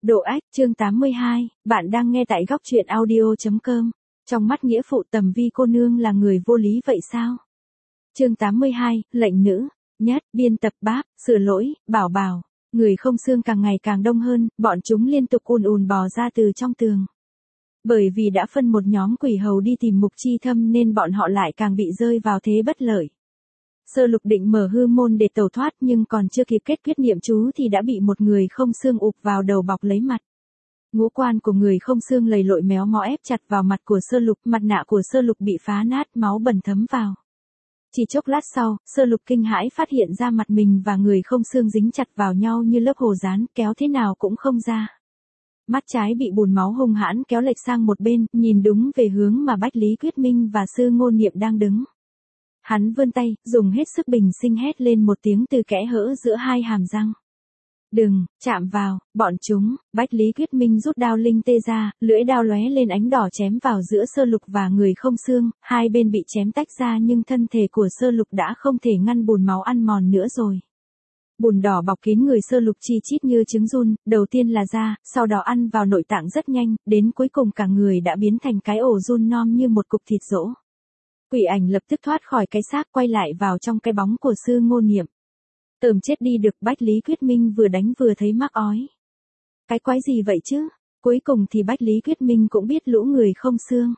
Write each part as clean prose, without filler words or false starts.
Độ ách, chương 82, bạn đang nghe tại góc truyện audio.com. Trong mắt nghĩa phụ Tầm Vi cô nương là người vô lý vậy sao? Chương 82, lệnh nữ, nhất, biên tập báp, sửa lỗi, bảo bảo. Người không xương càng ngày càng đông hơn, bọn chúng liên tục ùn ùn bò ra từ trong tường. Bởi vì đã phân một nhóm quỷ hầu đi tìm Mục Chi Thâm nên bọn họ lại càng bị rơi vào thế bất lợi. Sơ Lục định mở hư môn để tẩu thoát nhưng còn chưa kịp kết quyết niệm chú thì đã bị một người không xương ụp vào đầu bọc lấy mặt. Ngũ quan của người không xương lầy lội méo mó ép chặt vào mặt của Sơ Lục, mặt nạ của Sơ Lục bị phá nát, máu bẩn thấm vào. Chỉ chốc lát sau, Sơ Lục kinh hãi phát hiện ra mặt mình và người không xương dính chặt vào nhau như lớp hồ dán, kéo thế nào cũng không ra. Mắt trái bị bùn máu hung hãn kéo lệch sang một bên, nhìn đúng về hướng mà Bách Lý Quyết Minh và Sư Ngôn Niệm đang đứng. Hắn vươn tay, dùng hết sức bình sinh hét lên một tiếng từ kẽ hở giữa hai hàm răng. Đừng, chạm vào, bọn chúng. Bách Lý Quyết Minh rút đao linh tê ra, lưỡi đao lóe lên ánh đỏ chém vào giữa Sơ Lục và người không xương, hai bên bị chém tách ra nhưng thân thể của Sơ Lục đã không thể ngăn bùn máu ăn mòn nữa rồi. Bùn đỏ bọc kín người Sơ Lục chi chít như trứng giun, đầu tiên là da, sau đó ăn vào nội tạng rất nhanh, đến cuối cùng cả người đã biến thành cái ổ giun nom như một cục thịt rỗ. Quỷ ảnh lập tức thoát khỏi cái xác quay lại vào trong cái bóng của Sư Ngôn Niệm. Tởm chết đi được, Bách Lý Quyết Minh vừa đánh vừa thấy mắc ói. Cái quái gì vậy chứ? Cuối cùng thì Bách Lý Quyết Minh cũng biết lũ người không xương.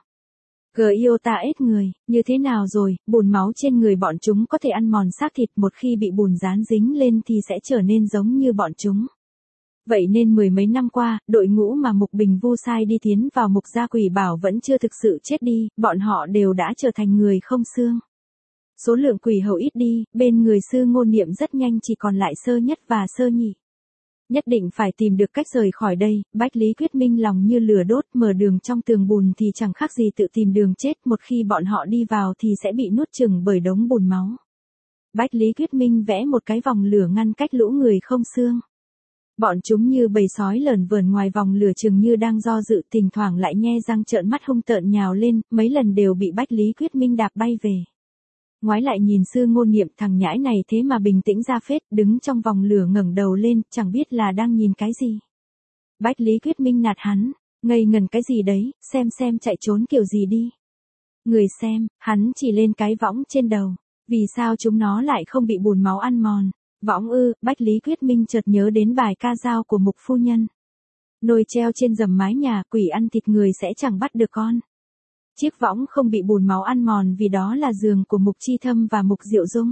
Giota ết người, như thế nào rồi, bùn máu trên người bọn chúng có thể ăn mòn xác thịt, một khi bị bùn dán dính lên thì sẽ trở nên giống như bọn chúng. Vậy nên mười mấy năm qua, đội ngũ mà Mục Bình Vu sai đi tiến vào Mục Gia Quỷ Bảo vẫn chưa thực sự chết đi, bọn họ đều đã trở thành người không xương. Số lượng quỷ hầu ít đi, bên người Sư Ngôn Niệm rất nhanh chỉ còn lại Sơ Nhất và Sơ Nhị. Nhất định phải tìm được cách rời khỏi đây, Bách Lý Quyết Minh lòng như lửa đốt, mở đường trong tường bùn thì chẳng khác gì tự tìm đường chết, một khi bọn họ đi vào thì sẽ bị nuốt chửng bởi đống bùn máu. Bách Lý Quyết Minh vẽ một cái vòng lửa ngăn cách lũ người không xương. Bọn chúng như bầy sói lởn vởn ngoài vòng lửa chừng như đang do dự, thỉnh thoảng lại nhe răng trợn mắt hung tợn nhào lên, mấy lần đều bị Bách Lý Quyết Minh đạp bay về. Ngoái lại nhìn Sư Ngôn Niệm, thằng nhãi này thế mà bình tĩnh ra phết, đứng trong vòng lửa ngẩng đầu lên, chẳng biết là đang nhìn cái gì. Bách Lý Quyết Minh nạt hắn, ngây ngần cái gì đấy, xem chạy trốn kiểu gì đi. Người xem, hắn chỉ lên cái võng trên đầu, vì sao chúng nó lại không bị bùn máu ăn mòn. Võng ư? Bách Lý Quyết Minh chợt nhớ đến bài ca dao của Mục phu nhân. Nồi treo trên rầm mái nhà, quỷ ăn thịt người sẽ chẳng bắt được con. Chiếc võng không bị bùn máu ăn mòn vì đó là giường của Mục Chi Thâm và Mục Diệu Dung.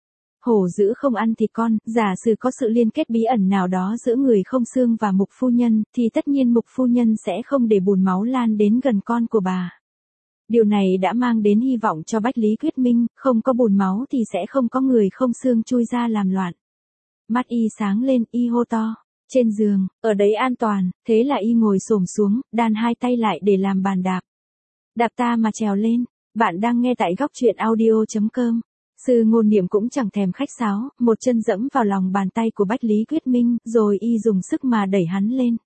Hổ dữ không ăn thịt con, giả sử có sự liên kết bí ẩn nào đó giữa người không xương và Mục phu nhân, thì tất nhiên Mục phu nhân sẽ không để bùn máu lan đến gần con của bà. Điều này đã mang đến hy vọng cho Bách Lý Quyết Minh, không có bùn máu thì sẽ không có người không xương chui ra làm loạn. Mắt y sáng lên, y hô to. Trên giường, ở đấy an toàn, thế là y ngồi xổm xuống, đan hai tay lại để làm bàn đạp. Đạp ta mà trèo lên, bạn đang nghe tại góc truyện audio.com. Sư Ngôn Niệm cũng chẳng thèm khách sáo, một chân dẫm vào lòng bàn tay của Bách Lý Quyết Minh, rồi y dùng sức mà đẩy hắn lên.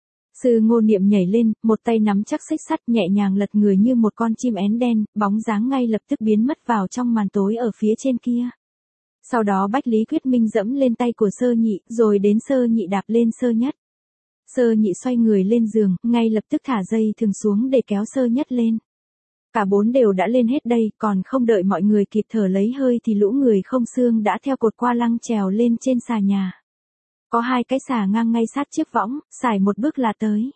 Sư Ngôn Niệm nhảy lên, một tay nắm chắc xích sắt, nhẹ nhàng lật người như một con chim én đen, bóng dáng ngay lập tức biến mất vào trong màn tối ở phía trên kia. Sau đó Bách Lý Quyết Minh dẫm lên tay của Sơ Nhị, rồi đến Sơ Nhị đạp lên Sơ Nhất. Sơ Nhị xoay người lên giường, ngay lập tức thả dây thừng xuống để kéo Sơ Nhất lên. Cả bốn đều đã lên hết đây, còn không đợi mọi người kịp thở lấy hơi thì lũ người không xương đã theo cột qua lăng trèo lên trên xà nhà. Có hai cái xà ngang ngay sát chiếc võng, xài một bước là tới.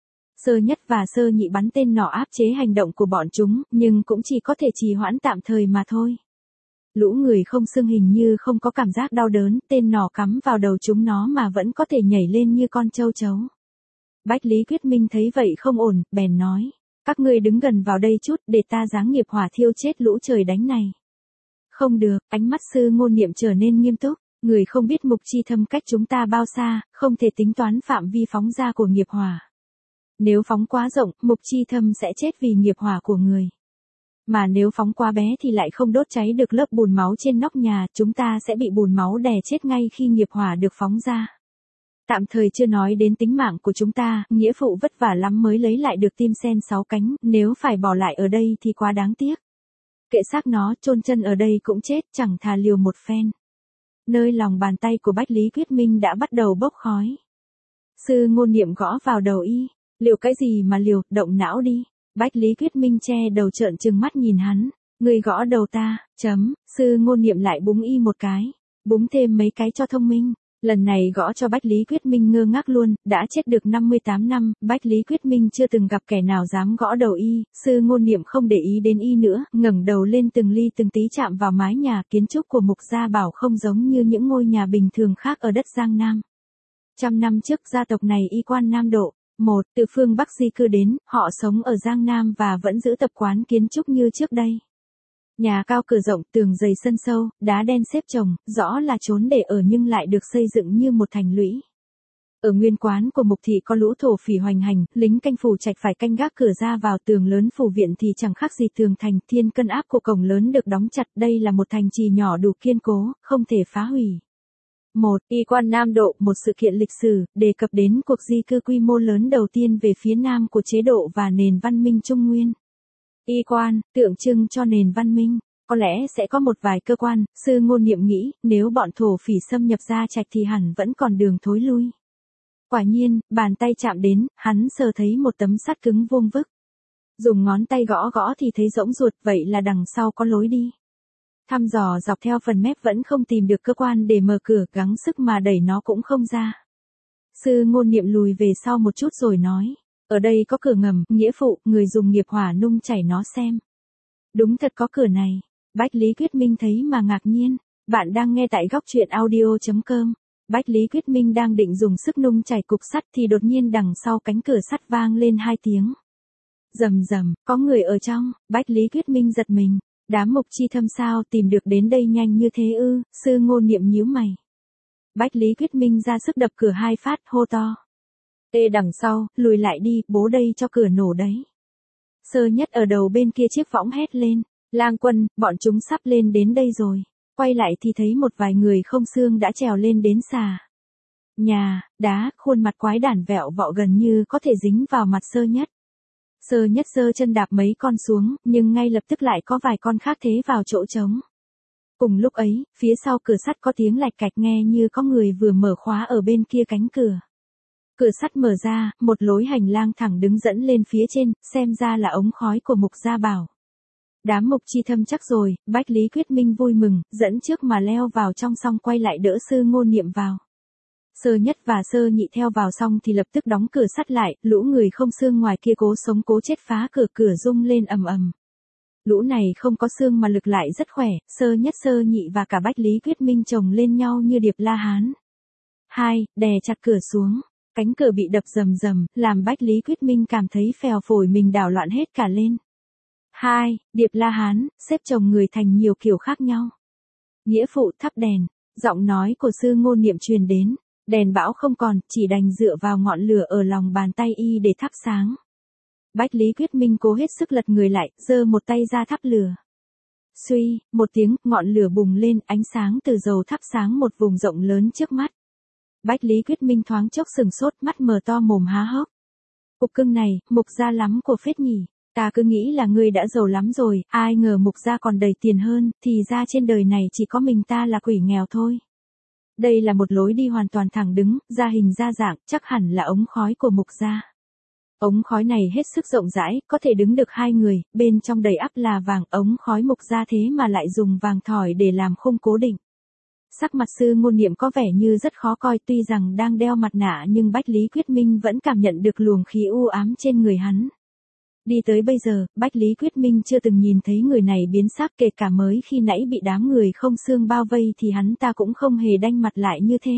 Sơ Nhất và Sơ Nhị bắn tên nỏ áp chế hành động của bọn chúng, nhưng cũng chỉ có thể trì hoãn tạm thời mà thôi. Lũ người không xương hình như không có cảm giác đau đớn, tên nỏ cắm vào đầu chúng nó mà vẫn có thể nhảy lên như con trâu chấu. Bách Lý Quyết Minh thấy vậy không ổn, bèn nói, các ngươi đứng gần vào đây chút để ta giáng nghiệp hỏa thiêu chết lũ trời đánh này. Không được, ánh mắt Sư Ngôn Niệm trở nên nghiêm túc, người không biết Mục Chi Thâm cách chúng ta bao xa, không thể tính toán phạm vi phóng ra của nghiệp hỏa. Nếu phóng quá rộng, Mục Chi Thâm sẽ chết vì nghiệp hỏa của người. Mà nếu phóng quá bé thì lại không đốt cháy được lớp bùn máu trên nóc nhà, chúng ta sẽ bị bùn máu đè chết ngay khi nghiệp hỏa được phóng ra. Tạm thời chưa nói đến tính mạng của chúng ta, nghĩa phụ vất vả lắm mới lấy lại được tim sen 6 cánh, nếu phải bỏ lại ở đây thì quá đáng tiếc. Kệ xác nó, chôn chân ở đây cũng chết, chẳng thà liều một phen. Nơi lòng bàn tay của Bách Lý Quyết Minh đã bắt đầu bốc khói. Sư Ngôn Niệm gõ vào đầu y. Liều cái gì mà liều, động não đi. Bách Lý Quyết Minh che đầu trợn trừng mắt nhìn hắn. Người gõ đầu ta, Sư Ngôn Niệm lại búng y một cái. Búng thêm mấy cái cho thông minh. Lần này gõ cho Bách Lý Quyết Minh ngơ ngác luôn, đã chết được 58 năm, Bách Lý Quyết Minh chưa từng gặp kẻ nào dám gõ đầu y, Sư Ngôn Niệm không để ý đến y nữa, ngẩng đầu lên từng ly từng tí chạm vào mái nhà. Kiến trúc của Mục Gia Bảo không giống như những ngôi nhà bình thường khác ở đất Giang Nam. 100 năm trước gia tộc này y quan Nam Độ, từ phương Bắc di cư đến, họ sống ở Giang Nam và vẫn giữ tập quán kiến trúc như trước đây. Nhà cao cửa rộng, tường dày sân sâu, đá đen xếp chồng, rõ là trốn để ở nhưng lại được xây dựng như một thành lũy. Ở nguyên quán của Mục thị có lũ thổ phỉ hoành hành, lính canh phủ trạch phải canh gác cửa ra vào. Tường lớn phủ viện thì chẳng khác gì tường thành. Thiên cân áp của cổng lớn được đóng chặt, đây là một thành trì nhỏ đủ kiên cố, không thể phá hủy. Y quan Nam Độ, một sự kiện lịch sử, đề cập đến cuộc di cư quy mô lớn đầu tiên về phía nam của chế độ và nền văn minh Trung Nguyên. Y quan, tượng trưng cho nền văn minh, có lẽ sẽ có một vài cơ quan, Sư Ngôn Niệm nghĩ, nếu bọn thổ phỉ xâm nhập Gia Trạch thì hẳn vẫn còn đường thối lui. Quả nhiên, bàn tay chạm đến, hắn sờ thấy một tấm sắt cứng vuông vức. Dùng ngón tay gõ gõ thì thấy rỗng ruột, vậy là đằng sau có lối đi. Thăm dò dọc theo phần mép vẫn không tìm được cơ quan để mở cửa, gắng sức mà đẩy nó cũng không ra. Sư Ngôn Niệm lùi về sau một chút rồi nói, ở đây có cửa ngầm, nghĩa phụ, người dùng nghiệp hỏa nung chảy nó xem. Đúng thật có cửa này. Bách Lý Quyết Minh thấy mà ngạc nhiên. Bạn đang nghe tại góc truyện audio.com. Bách Lý Quyết Minh đang định dùng sức nung chảy cục sắt thì đột nhiên đằng sau cánh cửa sắt vang lên 2 tiếng. Rầm rầm, có người ở trong. Bách Lý Quyết Minh giật mình. Đám Mục Chi Thâm sao tìm được đến đây nhanh như thế ư? Sư Ngôn Niệm nhíu mày. Bách Lý Quyết Minh ra sức đập cửa 2 phát, hô to. Ê đằng sau, lùi lại đi, bố đây cho cửa nổ đấy. Sơ Nhất ở đầu bên kia chiếc võng hét lên. Lang Quân, bọn chúng sắp lên đến đây rồi. Quay lại thì thấy một vài người không xương đã trèo lên đến xà nhà, đá, khuôn mặt quái đản vẹo vọ gần như có thể dính vào mặt Sơ Nhất. Sơ Nhất giơ chân đạp mấy con xuống, nhưng ngay lập tức lại có vài con khác thế vào chỗ trống. Cùng lúc ấy, phía sau cửa sắt có tiếng lạch cạch nghe như có người vừa mở khóa ở bên kia cánh cửa. Cửa sắt mở ra, một lối hành lang thẳng đứng dẫn lên phía trên, xem ra là ống khói của Mục Gia Bảo. Đám Mục Chi Thâm chắc rồi, Bách Lý Quyết Minh vui mừng, dẫn trước mà leo vào trong xong quay lại đỡ Sư Ngôn Niệm vào. Sơ Nhất và Sơ Nhị theo vào xong thì lập tức đóng cửa sắt lại, lũ người không xương ngoài kia cố sống cố chết phá cửa rung lên ầm ầm. Lũ này không có xương mà lực lại rất khỏe, Sơ Nhất Sơ Nhị và cả Bách Lý Quyết Minh chồng lên nhau như điệp La Hán. Đè chặt cửa xuống. Cánh cửa bị đập rầm rầm, làm Bách Lý Quyết Minh cảm thấy phèo phổi mình đảo loạn hết cả lên. Điệp La Hán, xếp chồng người thành nhiều kiểu khác nhau. Nghĩa phụ thắp đèn, giọng nói của Sư Ngôn Niệm truyền đến. Đèn bão không còn, chỉ đành dựa vào ngọn lửa ở lòng bàn tay y để thắp sáng. Bách Lý Quyết Minh cố hết sức lật người lại, giơ một tay ra thắp lửa. Suy, một tiếng, ngọn lửa bùng lên, ánh sáng từ dầu thắp sáng một vùng rộng lớn trước mắt. Bách Lý Quyết Minh thoáng chốc sừng sốt, mắt mở to mồm há hốc. Cục cưng này, Mục gia lắm của phết nhỉ. Ta cứ nghĩ là ngươi đã giàu lắm rồi, ai ngờ Mục gia còn đầy tiền hơn, thì ra trên đời này chỉ có mình ta là quỷ nghèo thôi. Đây là một lối đi hoàn toàn thẳng đứng, ra hình ra dạng, chắc hẳn là ống khói của Mục gia. Ống khói này hết sức rộng rãi, có thể đứng được 2 người, bên trong đầy ắp là vàng, ống khói Mục gia thế mà lại dùng vàng thỏi để làm khung cố định. Sắc mặt Sư Ngôn Niệm có vẻ như rất khó coi, tuy rằng đang đeo mặt nạ nhưng Bách Lý Quyết Minh vẫn cảm nhận được luồng khí u ám trên người hắn. Đi tới bây giờ, Bách Lý Quyết Minh chưa từng nhìn thấy người này biến sắc, kể cả mới khi nãy bị đám người không xương bao vây thì hắn ta cũng không hề đanh mặt lại như thế.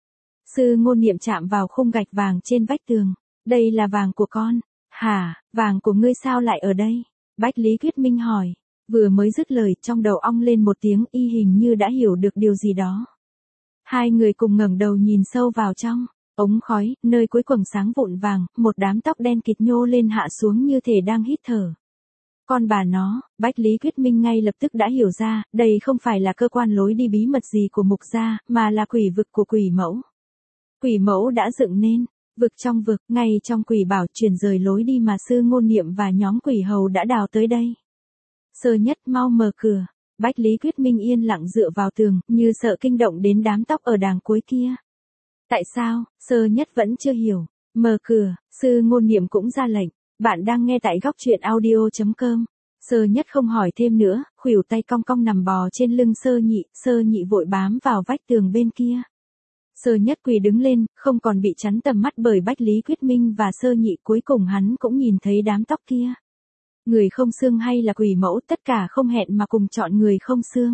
Sư Ngôn Niệm chạm vào khung gạch vàng trên vách tường. Đây là vàng của con. Hả, vàng của ngươi sao lại ở đây? Bách Lý Quyết Minh hỏi. Vừa mới dứt lời, trong đầu ong lên một tiếng, y hình như đã hiểu được điều gì đó. Hai người cùng ngẩng đầu nhìn sâu vào trong ống khói, nơi cuối quầng sáng vụn vàng, một đám tóc đen kịt nhô lên hạ xuống như thể đang hít thở. Con bà nó, Bách Lý Quyết Minh ngay lập tức đã hiểu ra, đây không phải là cơ quan lối đi bí mật gì của Mục gia, mà là quỷ vực của quỷ mẫu. Quỷ mẫu đã dựng nên vực trong vực, ngay trong quỷ bảo chuyển rời lối đi mà Sư Ngôn Niệm và nhóm quỷ hầu đã đào tới đây. Sơ Nhất mau mở cửa. Bách Lý Quyết Minh yên lặng dựa vào tường, như sợ kinh động đến đám tóc ở đàng cuối kia. Tại sao? Sơ nhất vẫn chưa hiểu. Mở cửa, sư ngôn niệm cũng ra lệnh. Bạn đang nghe tại góc truyện audio.com. Sơ nhất không hỏi thêm nữa, khuỷu tay cong cong nằm bò trên lưng sơ nhị vội bám vào vách tường bên kia. Sơ nhất quỳ đứng lên, không còn bị chắn tầm mắt bởi Bách Lý Quyết Minh và sơ nhị, cuối cùng hắn cũng nhìn thấy đám tóc kia. Người không xương hay là quỷ mẫu, tất cả không hẹn mà cùng chọn người không xương.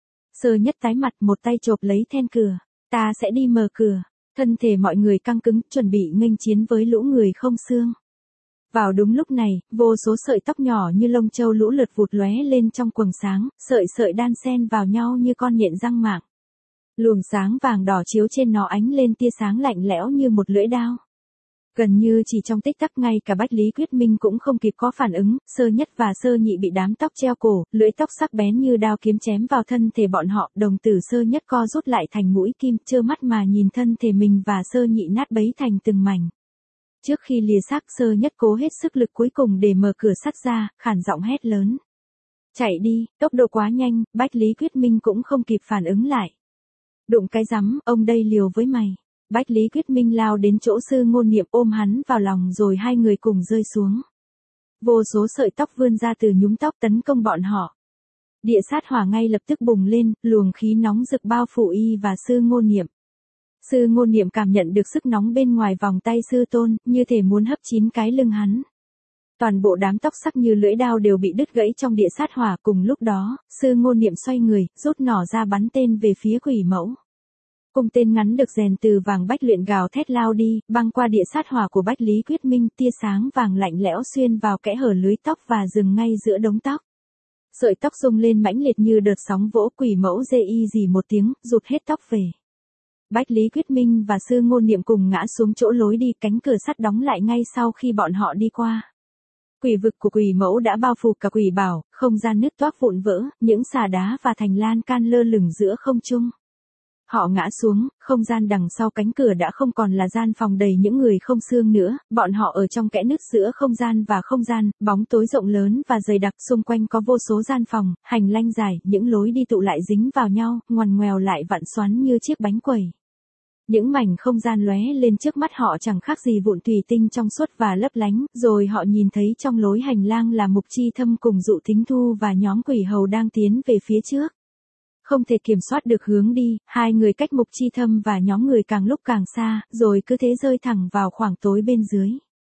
Sơ nhất tái mặt, một tay chộp lấy then cửa. Ta sẽ đi mở cửa. Thân thể mọi người căng cứng, chuẩn bị nghênh chiến với lũ người không xương. Vào đúng lúc này, vô số sợi tóc nhỏ như lông châu lũ lượt vụt lóe lên trong quầng sáng, sợi đan xen vào nhau như con nhện răng mạng. Luồng sáng vàng đỏ chiếu trên nó ánh lên tia sáng lạnh lẽo như một lưỡi đao. Gần như chỉ trong tích tắc, ngay cả Bách Lý Quyết Minh cũng không kịp có phản ứng, sơ nhất và sơ nhị bị đám tóc treo cổ, lưỡi tóc sắc bén như đao kiếm chém vào thân thể bọn họ, đồng tử sơ nhất co rút lại thành mũi kim, trơ mắt mà nhìn thân thể mình và sơ nhị nát bấy thành từng mảnh. Trước khi lìa xác, sơ nhất cố hết sức lực cuối cùng để mở cửa sắt ra, khản giọng hét lớn. Chạy đi, tốc độ quá nhanh, Bách Lý Quyết Minh cũng không kịp phản ứng lại. Đụng cái rắm, ông đây liều với mày. Bách Lý Quyết Minh lao đến chỗ sư ngôn niệm ôm hắn vào lòng rồi hai người cùng rơi xuống. Vô số sợi tóc vươn ra từ nhúm tóc tấn công bọn họ. Địa sát hỏa ngay lập tức bùng lên, luồng khí nóng rực bao phủ y và sư ngôn niệm. Sư ngôn niệm cảm nhận được sức nóng bên ngoài vòng tay sư tôn, như thể muốn hấp chín cái lưng hắn. Toàn bộ đám tóc sắc như lưỡi đao đều bị đứt gãy trong địa sát hỏa. Cùng lúc đó, sư ngôn niệm xoay người, rút nỏ ra bắn tên về phía quỷ mẫu. Cung tên ngắn được rèn từ vàng bách luyện gào thét lao đi, băng qua địa sát hỏa của Bách Lý Quyết Minh, tia sáng vàng lạnh lẽo xuyên vào kẽ hở lưới tóc và dừng ngay giữa đống tóc. Sợi tóc rung lên mãnh liệt như đợt sóng vỗ, quỷ mẫu rê y rỉ một tiếng, rụt hết tóc về. Bách Lý Quyết Minh và sư ngôn niệm cùng ngã xuống chỗ lối đi, cánh cửa sắt đóng lại ngay sau khi bọn họ đi qua. Quỷ vực của quỷ mẫu đã bao phủ cả quỷ bảo, không gian nứt toác vụn vỡ, những xà đá và thành lan can lơ lửng giữa không trung. Họ ngã xuống, không gian đằng sau cánh cửa đã không còn là gian phòng đầy những người không xương nữa, bọn họ ở trong kẽ nứt giữa không gian và không gian, bóng tối rộng lớn và dày đặc, xung quanh có vô số gian phòng, hành lang dài, những lối đi tụ lại dính vào nhau, ngoằn ngoèo lại vặn xoắn như chiếc bánh quẩy. Những mảnh không gian lóe lên trước mắt họ chẳng khác gì vụn thủy tinh trong suốt và lấp lánh, rồi họ nhìn thấy trong lối hành lang là Mục Chi Thâm cùng Dụ Thính Thu và nhóm quỷ hầu đang tiến về phía trước. Không thể kiểm soát được hướng đi, hai người cách Mục Chi Thâm và nhóm người càng lúc càng xa, rồi cứ thế rơi thẳng vào khoảng tối bên dưới.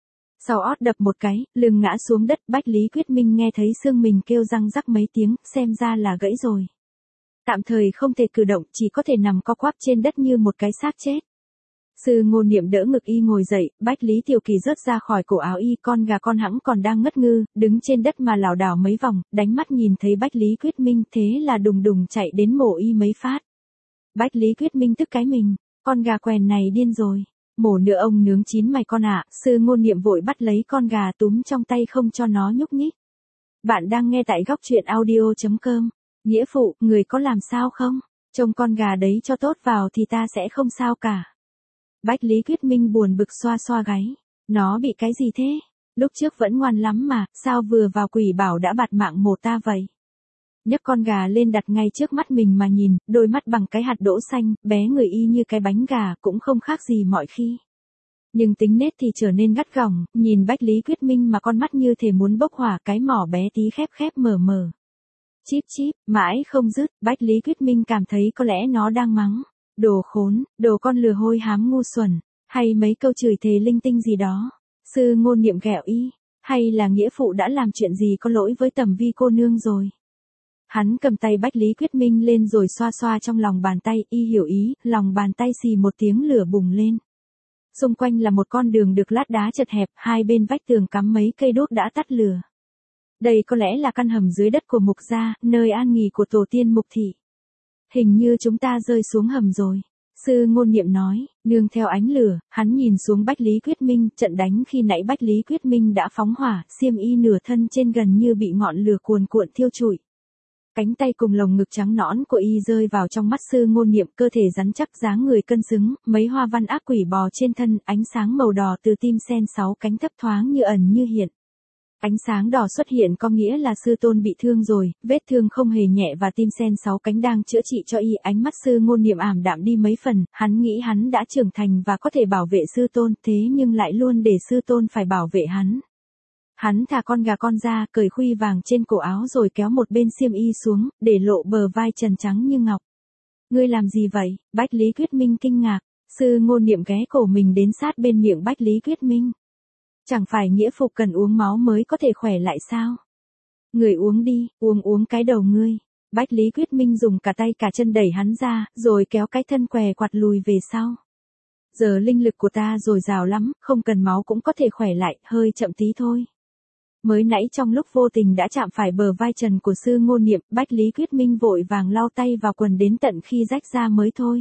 Sau ót đập một cái, lưng ngã xuống đất, Bách Lý Quyết Minh nghe thấy xương mình kêu răng rắc mấy tiếng, xem ra là gãy rồi. Tạm thời không thể cử động, chỉ có thể nằm co quắp trên đất như một cái xác chết. Sư ngôn niệm đỡ ngực y ngồi dậy, Bách Lý Tiểu Kỳ rớt ra khỏi cổ áo y, con gà con hãng còn đang ngất ngư, đứng trên đất mà lảo đảo mấy vòng, đánh mắt nhìn thấy Bách Lý Quyết Minh, thế là đùng đùng chạy đến mổ y mấy phát. Bách Lý Quyết Minh tức cái mình, con gà quèn này điên rồi, mổ nữa ông nướng chín mày con ạ. Sư ngôn niệm vội bắt lấy con gà túm trong tay không cho nó nhúc nhích. Bạn đang nghe tại góc truyện audio.com. Nghĩa phụ, người có làm sao không? Trông con gà đấy cho tốt vào thì ta sẽ không sao cả. Bách Lý Quyết Minh buồn bực xoa xoa gáy. Nó bị cái gì thế? Lúc trước vẫn ngoan lắm mà, sao vừa vào quỷ bảo đã bạt mạng mổ ta vậy? Nhấc con gà lên đặt ngay trước mắt mình mà nhìn, đôi mắt bằng cái hạt đỗ xanh, bé người y như cái bánh gà, cũng không khác gì mọi khi. Nhưng tính nết thì trở nên gắt gỏng, nhìn Bách Lý Quyết Minh mà con mắt như thể muốn bốc hỏa, cái mỏ bé tí khép mở mở. Chíp chíp, mãi không dứt, Bách Lý Quyết Minh cảm thấy có lẽ nó đang mắng. Đồ khốn, đồ con lừa hôi hám ngu xuẩn, hay mấy câu chửi thề linh tinh gì đó. Sư ngôn niệm ghẹo y, hay là nghĩa phụ đã làm chuyện gì có lỗi với Tầm Vi cô nương rồi. Hắn cầm tay Bách Lý Quyết Minh lên rồi xoa xoa trong lòng bàn tay, y hiểu ý, lòng bàn tay xì một tiếng lửa bùng lên. Xung quanh là một con đường được lát đá chật hẹp, hai bên vách tường cắm mấy cây đuốc đã tắt lửa. Đây có lẽ là căn hầm dưới đất của Mục gia, nơi an nghỉ của tổ tiên Mục thị. Hình như chúng ta rơi xuống hầm rồi. Sư ngôn niệm nói, nương theo ánh lửa, hắn nhìn xuống Bách Lý Quyết Minh, trận đánh khi nãy Bách Lý Quyết Minh đã phóng hỏa, xiêm y nửa thân trên gần như bị ngọn lửa cuồn cuộn thiêu trụi. Cánh tay cùng lồng ngực trắng nõn của y rơi vào trong mắt sư ngôn niệm, cơ thể rắn chắc dáng người cân xứng, mấy hoa văn ác quỷ bò trên thân, ánh sáng màu đỏ từ tim sen sáu cánh thấp thoáng như ẩn như hiện. Ánh sáng đỏ xuất hiện có nghĩa là sư tôn bị thương rồi, vết thương không hề nhẹ và tim sen 6 cánh đang chữa trị cho y. Ánh mắt Sư Ngôn Niệm ảm đạm đi mấy phần, hắn nghĩ hắn đã trưởng thành và có thể bảo vệ sư tôn, thế nhưng lại luôn để sư tôn phải bảo vệ hắn. Hắn thả con gà con ra, cởi khuy vàng trên cổ áo rồi kéo một bên xiêm y xuống, để lộ bờ vai trần trắng như ngọc. Ngươi làm gì vậy? Bách Lý Quyết Minh kinh ngạc. Sư Ngôn Niệm ghé cổ mình đến sát bên miệng Bách Lý Quyết Minh. Chẳng phải nghĩa phục cần uống máu mới có thể khỏe lại sao? Người uống đi, uống cái đầu ngươi. Bách Lý Quyết Minh dùng cả tay cả chân đẩy hắn ra, rồi kéo cái thân què quặt lùi về sau. Giờ linh lực của ta dồi dào lắm, không cần máu cũng có thể khỏe lại, hơi chậm tí thôi. Mới nãy trong lúc vô tình đã chạm phải bờ vai trần của Sư Ngôn Niệm, Bách Lý Quyết Minh vội vàng lau tay vào quần đến tận khi rách ra mới thôi.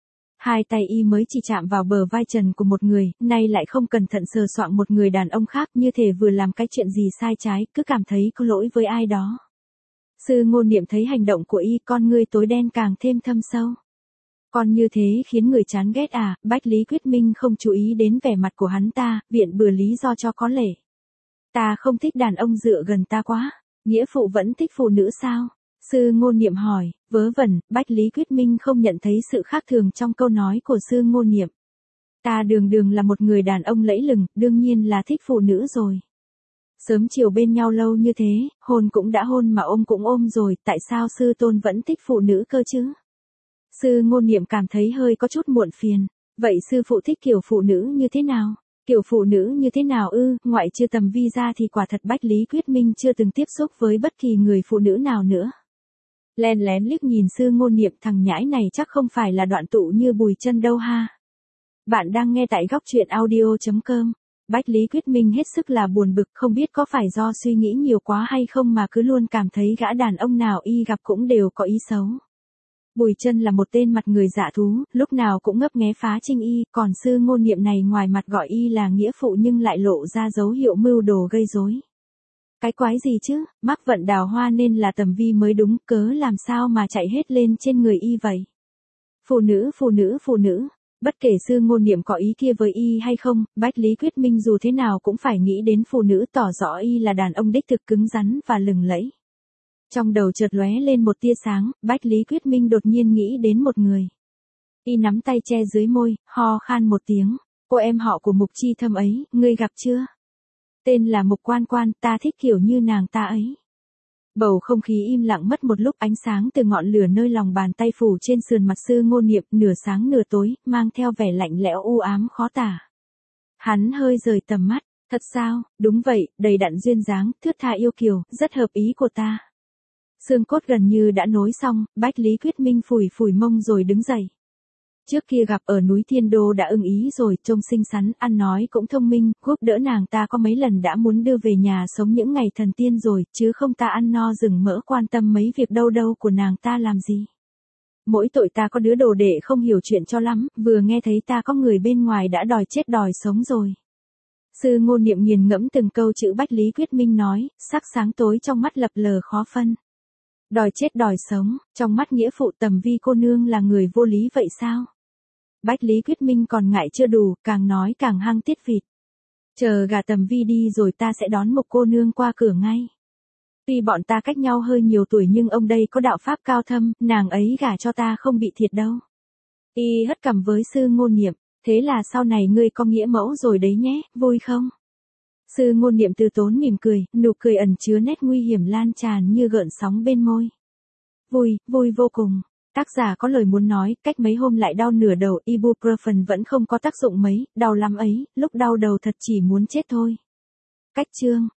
Hai tay y mới chỉ chạm vào bờ vai trần của một người, nay lại không cẩn thận sờ soạng một người đàn ông khác, như thể vừa làm cái chuyện gì sai trái, cứ cảm thấy có lỗi với ai đó. Sư Ngôn Niệm thấy hành động của y, con ngươi tối đen càng thêm thâm sâu. Còn như thế khiến người chán ghét à? Bách Lý Quyết Minh không chú ý đến vẻ mặt của hắn ta, viện bừa lý do cho có lệ. Ta không thích đàn ông dựa gần ta quá. Nghĩa phụ vẫn thích phụ nữ sao? Sư Ngôn Niệm hỏi. Vớ vẩn, Bách Lý Quyết Minh không nhận thấy sự khác thường trong câu nói của Sư Ngôn Niệm. Ta đường là một người đàn ông lẫy lừng, đương nhiên là thích phụ nữ rồi. Sớm chiều bên nhau lâu như thế, hôn cũng đã hôn mà ôm cũng ôm rồi, tại sao sư tôn vẫn thích phụ nữ cơ chứ? Sư Ngôn Niệm cảm thấy hơi có chút muộn phiền. Vậy sư phụ thích kiểu phụ nữ như thế nào? Kiểu phụ nữ như thế nào ư? Ngoại trừ Tầm Vi ra thì quả thật Bách Lý Quyết Minh chưa từng tiếp xúc với bất kỳ người phụ nữ nào nữa. Len lén liếc nhìn Sư Ngôn Niệm, thằng nhãi này chắc không phải là đoạn tụ như Bùi Chân đâu ha. Bạn đang nghe tại góc truyện audio.com. Bách Lý Quyết Minh hết sức là buồn bực, không biết có phải do suy nghĩ nhiều quá hay không mà cứ luôn cảm thấy gã đàn ông nào y gặp cũng đều có ý xấu. Bùi Chân là một tên mặt người dạ thú, lúc nào cũng ngấp nghé phá trinh y, còn Sư Ngôn Niệm này ngoài mặt gọi y là nghĩa phụ nhưng lại lộ ra dấu hiệu mưu đồ gây rối. Cái quái gì chứ, mắc vận đào hoa nên là Tầm Vi mới đúng, cớ làm sao mà chạy hết lên trên người y vậy. Phụ nữ, bất kể Sư Ngôn Niệm có ý kia với y hay không, Bách Lý Quyết Minh dù thế nào cũng phải nghĩ đến phụ nữ, tỏ rõ y là đàn ông đích thực cứng rắn và lừng lẫy. Trong đầu chợt lóe lên một tia sáng, Bách Lý Quyết Minh đột nhiên nghĩ đến một người. Y nắm tay che dưới môi, ho khan một tiếng. Cô em họ của Mục Chi Thâm ấy, ngươi gặp chưa? Tên là Mục Quan Quan, ta thích kiểu như nàng ta ấy. Bầu không khí im lặng mất một lúc, ánh sáng từ ngọn lửa nơi lòng bàn tay phủ trên sườn mặt Sư Ngôn Niệm, nửa sáng nửa tối, mang theo vẻ lạnh lẽo u ám khó tả. Hắn hơi rời tầm mắt, thật sao? Đúng vậy, đầy đặn duyên dáng, thướt tha yêu kiều, rất hợp ý của ta. Xương cốt gần như đã nối xong, Bách Lý Quyết Minh phủi mông rồi đứng dậy. Trước kia gặp ở núi Thiên Đô đã ưng ý rồi, trông xinh xắn, ăn nói cũng thông minh, giúp đỡ nàng ta có mấy lần đã muốn đưa về nhà sống những ngày thần tiên rồi, chứ không ta ăn no rừng mỡ quan tâm mấy việc đâu của nàng ta làm gì. Mỗi tội ta có đứa đồ đệ không hiểu chuyện cho lắm, vừa nghe thấy ta có người bên ngoài đã đòi chết đòi sống rồi. Sư Ngôn Niệm nghiền ngẫm từng câu chữ Bách Lý Quyết Minh nói, sắc sáng tối trong mắt lập lờ khó phân. Đòi chết đòi sống, trong mắt nghĩa phụ Tầm Vi cô nương là người vô lý vậy sao? Bách Lý Quyết Minh còn ngại chưa đủ, càng nói càng hăng tiết vịt. Chờ gà Tầm Vi đi rồi ta sẽ đón một cô nương qua cửa ngay. Tuy bọn ta cách nhau hơi nhiều tuổi nhưng ông đây có đạo pháp cao thâm, nàng ấy gả cho ta không bị thiệt đâu. Y hất cằm với Sư Ngôn Niệm, thế là sau này ngươi có nghĩa mẫu rồi đấy nhé, vui không? Sư Ngôn Niệm từ tốn mỉm cười, nụ cười ẩn chứa nét nguy hiểm lan tràn như gợn sóng bên môi. Vui vô cùng. Tác giả có lời muốn nói, cách mấy hôm lại đau nửa đầu, ibuprofen vẫn không có tác dụng mấy, đau lắm ấy, lúc đau đầu thật chỉ muốn chết thôi. Cách chương